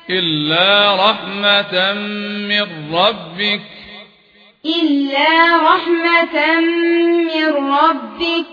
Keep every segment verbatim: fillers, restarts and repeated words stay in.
إلا رحمة من ربك إلا رحمة من ربك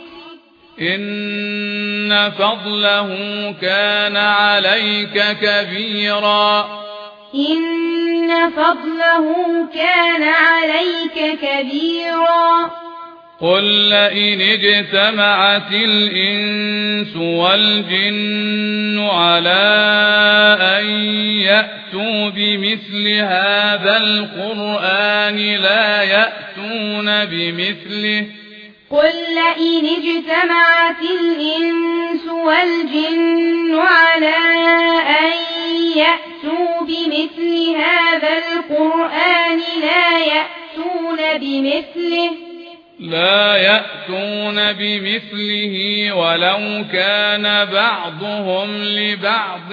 إن فضله كان عليك كبيرا إن فضله كان عليك كبيرا قل لئن اجتمعت الإنس والجن على أن يأتوا بمثل هذا القرآن لا يأتون بمثله قل لئن اجتمعت الإنس والجن على أن يأتوا بمثل هذا القرآن لا يأتون بمثله لا يأتون بمثله ولو كان بعضهم لبعض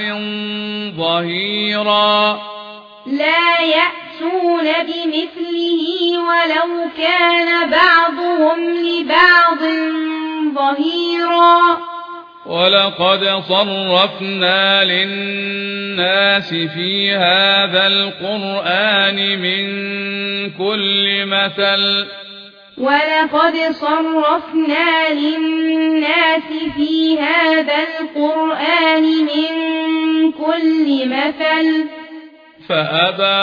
ظهيرا لا يأتون بمثله ولو كان بعضهم لبعض ظهيرا ولقد صرفنا للناس في هذا القرآن من كل مثل ولقد صرفنا للناس في هذا القرآن من كل مثل فأبى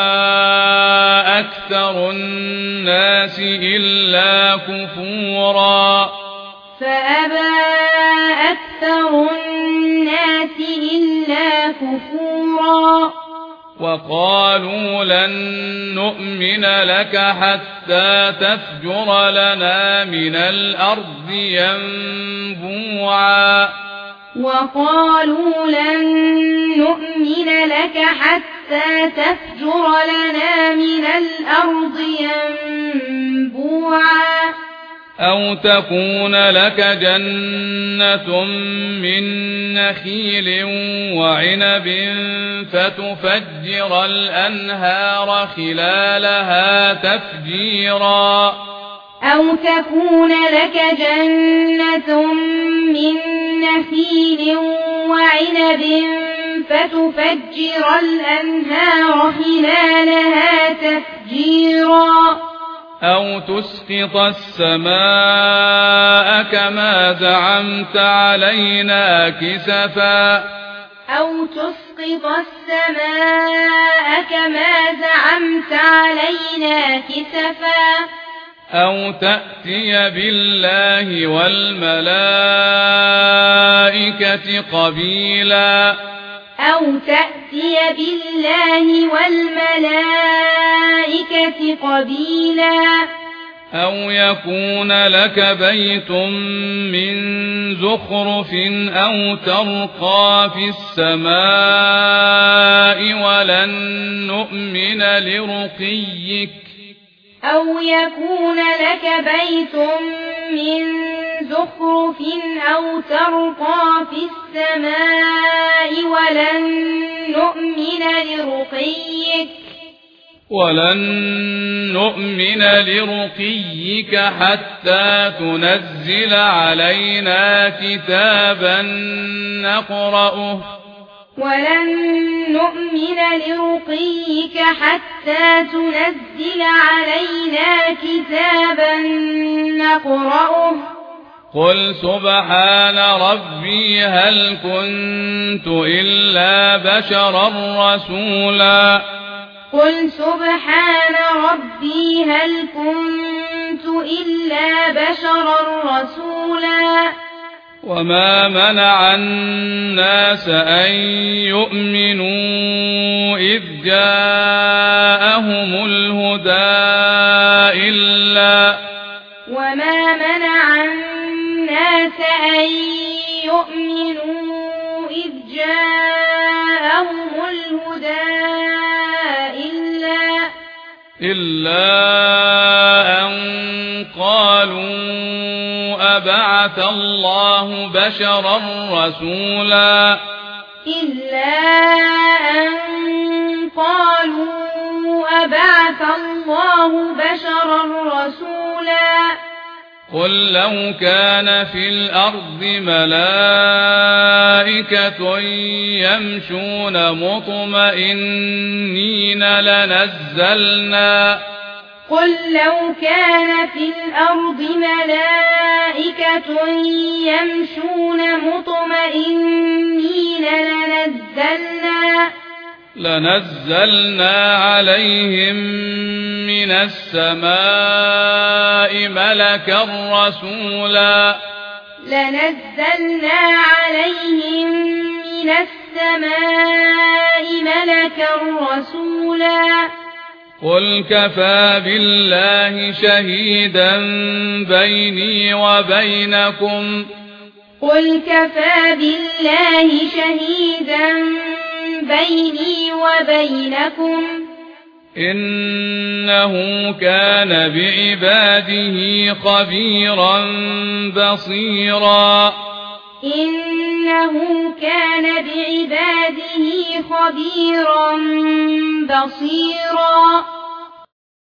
أكثر الناس إلا كفورا فأبى أكثر الناس إلا كفورا وقالوا لن نؤمن لك حتى تفجر لنا من الأرض ينبوعا وقالوا لن نؤمن لك حتى تفجر لنا من الأرض ينبوعا أو تكون لك جنة من نخيل وعنب فتفجر الأنهار خلالها تفجيرا أو تكون لك جنة من نخيل وعنب فتفجر الأنهار خلالها تفجيرا أو تسقط السماء كما زعمت علينا كسفا أو تسقط السماء كما زعمت علينا كسفا أو تأتي بالله والملائكة قبيلا أو تأتي بالله والملائكة قبيلا أو يكون لك بيت من زخرف أو ترقى في السماء ولن نؤمن لرقيك أو يكون لك بيت من زخرف أو ترقى في السماء ولن نؤمن لرقيك ولن نؤمن لرقيك حتى تنزل علينا كتابا نقرأه ولن نؤمن لرقيك حتى تنزل علينا كتابا نقرأه قل سبحان ربي هل كنت إلا بشرا رسولا قل سبحان ربي هل كنت إلا بشرا رسولا وما منع الناس أن يؤمنوا إذ جاءهم الهدى إلا وما منع الناس أن يؤمنوا إذ جاءهم الهدى إلا إلا أن قالوا أبعث الله بشرا رسولا إلا أن قالوا أبعث الله بشرا رسولا قل لو كان في الأرض ملائكة يمشون مطمئنين لنزلنا قل لو كان في الأرض ملائكة يمشون مطمئنين لنزلنا لنزلنا عليهم من السماء ملكا رسولا لنزلنا عليهم من السماء ملكا رسولا قل كفى بالله شهيدا بيني وبينكم قل كفى بالله شهيدا بيني وبينكم إنه كان بعباده خبيرا بصيرا إنه كان بعباده خبيرا بصيرا